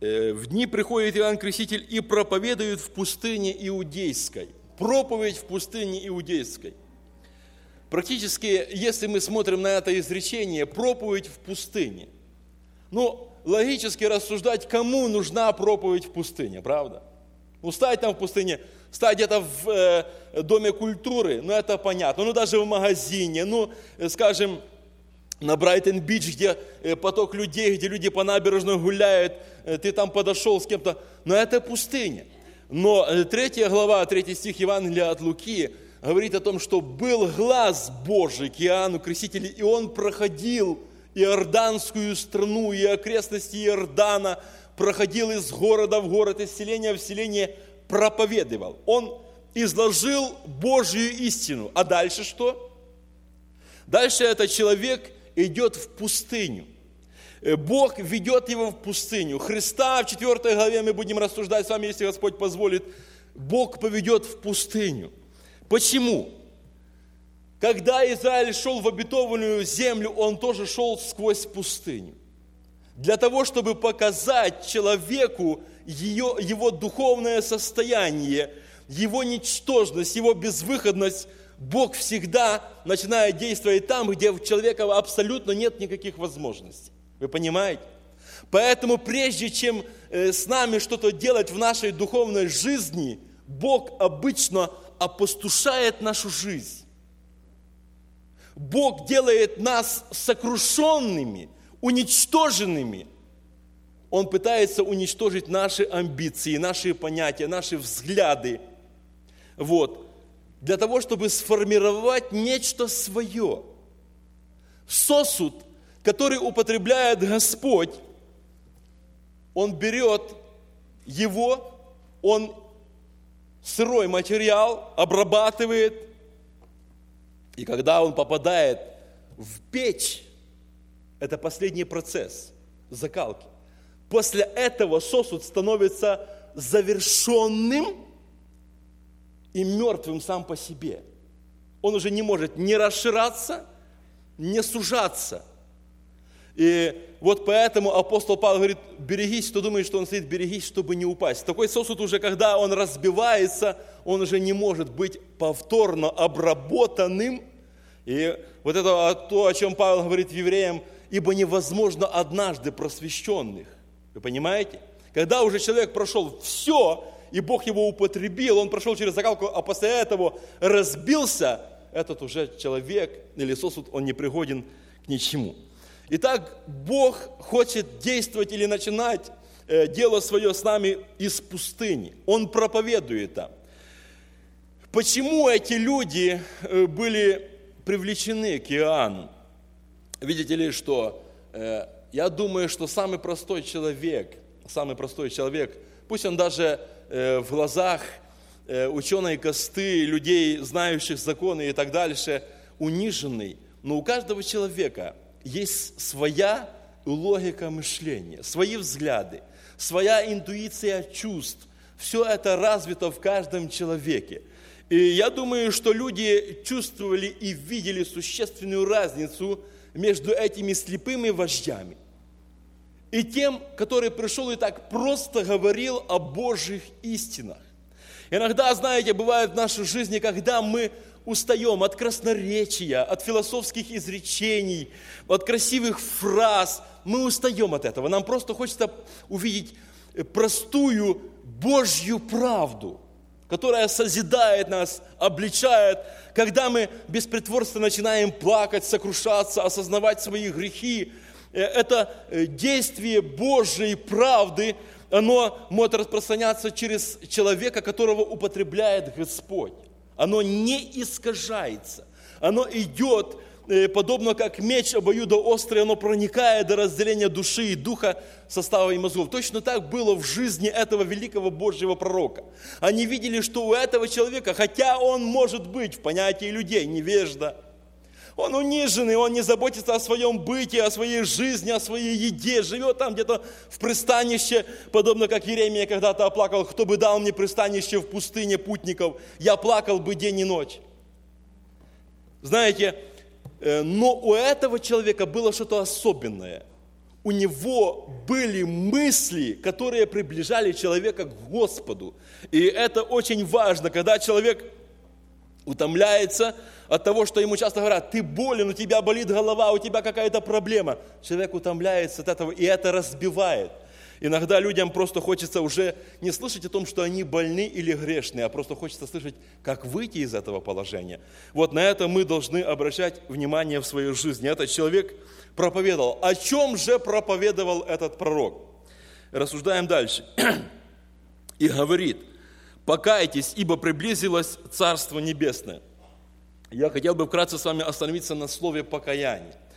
В дни приходит Иоанн Креститель и проповедует в пустыне Иудейской. Проповедь в пустыне Иудейской. Практически, если мы смотрим на это изречение, проповедь в пустыне. Логически рассуждать, кому нужна проповедь в пустыне, правда? Стать там в пустыне, стать где-то в доме культуры, это понятно. Даже в магазине, скажем, на Брайтон-Бич, где поток людей, где люди по набережной гуляют, ты там подошел с кем-то, это пустыня. Но 3 глава, 3 стих Евангелия от Луки говорит о том, что был глаз Божий к Иоанну Крестителю, и он проходил Иорданскую страну и окрестности Иордана, проходил из города в город, из селения в селение, проповедовал. Он изложил Божью истину. А дальше что? Дальше этот человек идет в пустыню. Бог ведет его в пустыню. Христа в 4 главе мы будем рассуждать с вами, если Господь позволит. Бог поведет в пустыню. Почему? Когда Израиль шел в обетованную землю, он тоже шел сквозь пустыню. Для того, чтобы показать человеку его духовное состояние, его ничтожность, его безвыходность, Бог всегда начинает действовать там, где у человека абсолютно нет никаких возможностей. Вы понимаете? Поэтому прежде чем с нами что-то делать в нашей духовной жизни, Бог обычно опустошает нашу жизнь. Бог делает нас сокрушенными, уничтоженными. Он пытается уничтожить наши амбиции, наши понятия, наши взгляды. Для того, чтобы сформировать нечто свое. Сосуд, который употребляет Господь, Он берет его, Он сырой материал обрабатывает, и когда он попадает в печь, это последний процесс закалки. После этого сосуд становится завершенным и мертвым сам по себе. Он уже не может ни расширяться, ни сужаться. И поэтому апостол Павел говорит: берегись, кто думает, что он стоит, берегись, чтобы не упасть. Такой сосуд уже, когда он разбивается, он уже не может быть повторно обработанным. И это то, о чем Павел говорит евреям: ибо невозможно однажды просвещенных. Вы понимаете? Когда уже человек прошел все, и Бог его употребил, он прошел через закалку, а после этого разбился, этот уже человек или сосуд, он не пригоден к ничему. Итак, Бог хочет действовать или начинать дело свое с нами из пустыни. Он проповедует там. Почему эти люди были привлечены к Иоанну? Видите ли, что я думаю, что самый простой человек, пусть он даже в глазах ученой касты, людей, знающих законы и так дальше, униженный, но у каждого человека есть своя логика мышления, свои взгляды, своя интуиция чувств. Все это развито в каждом человеке. И я думаю, что люди чувствовали и видели существенную разницу между этими слепыми вождями и тем, который пришел и так просто говорил о Божьих истинах. Иногда, знаете, бывает в нашей жизни, когда мы устаем от красноречия, от философских изречений, от красивых фраз. Мы устаем от этого. Нам просто хочется увидеть простую Божью правду, которая созидает нас, обличает. Когда мы без притворства начинаем плакать, сокрушаться, осознавать свои грехи, это действие Божьей правды, оно может распространяться через человека, которого употребляет Господь. Оно не искажается. Оно идет, подобно как меч обоюдоострый, оно проникает до разделения души и духа, состава и мозгов. Точно так было в жизни этого великого Божьего пророка. Они видели, что у этого человека, хотя он может быть в понятии людей невежда, он униженный, он не заботится о своем бытии, о своей жизни, о своей еде, живет там где-то в пристанище, подобно как Иеремия когда-то оплакал: кто бы дал мне пристанище в пустыне путников, я плакал бы день и ночь. Знаете, но у этого человека было что-то особенное. у него были мысли, которые приближали человека к Господу. И это очень важно, когда человек утомляется от того, что ему часто говорят: ты болен, у тебя болит голова, у тебя какая-то проблема. Человек утомляется от этого, и это разбивает. Иногда людям просто хочется уже не слышать о том, что они больны или грешны, а просто хочется слышать, как выйти из этого положения. Вот на это мы должны обращать внимание в своей жизни. Этот человек проповедовал. О чем же проповедовал этот пророк? Рассуждаем дальше. И говорит: покайтесь, ибо приблизилось Царство Небесное. Я хотел бы вкратце с вами остановиться на слове покаяние.